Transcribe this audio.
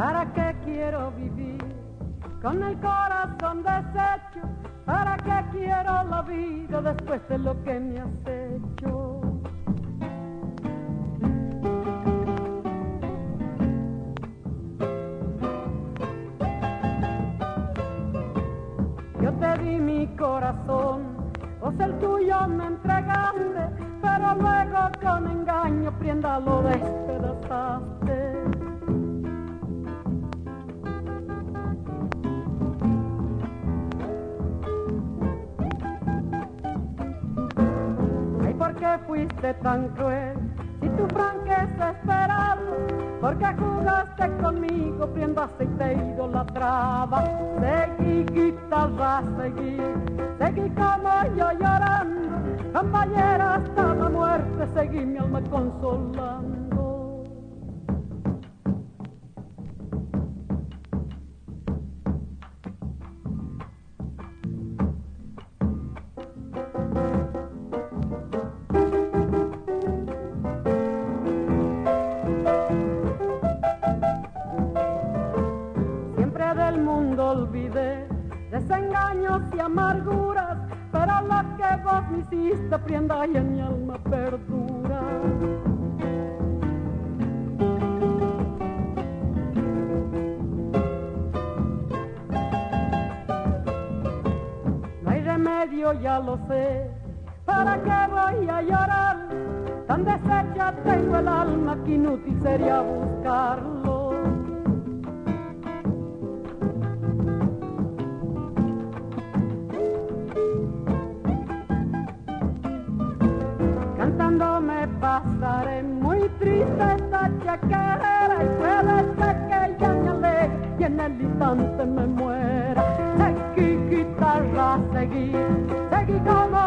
¿Para qué quiero vivir con el corazón deshecho? ¿Para qué quiero la vida después de lo que me has hecho? Yo te di mi corazón, vos el tuyo me entregaste, pero luego con engaño prenda lo despedazaste. Ay, ¿por qué fuiste tan cruel? Si tu franqueza esperaba, ¿por qué jugaste conmigo, prendiste y te idolatraba? Seguí, guitarra, seguí como yo llorando, compañera hasta la muerte, seguí mi alma consolando. Del mundo olvidé desengaños y amarguras, pero lo que vos me hiciste prenda y en mi alma perdura. No hay remedio, ya lo sé, ¿para qué voy a llorar? Tan deshecha tengo el alma que inútil sería buscarlo. Cantando me pasaré muy triste esta chacarera, y puede ser que ya me alegre y en el instante me muera. Seguí, guitarra, seguí como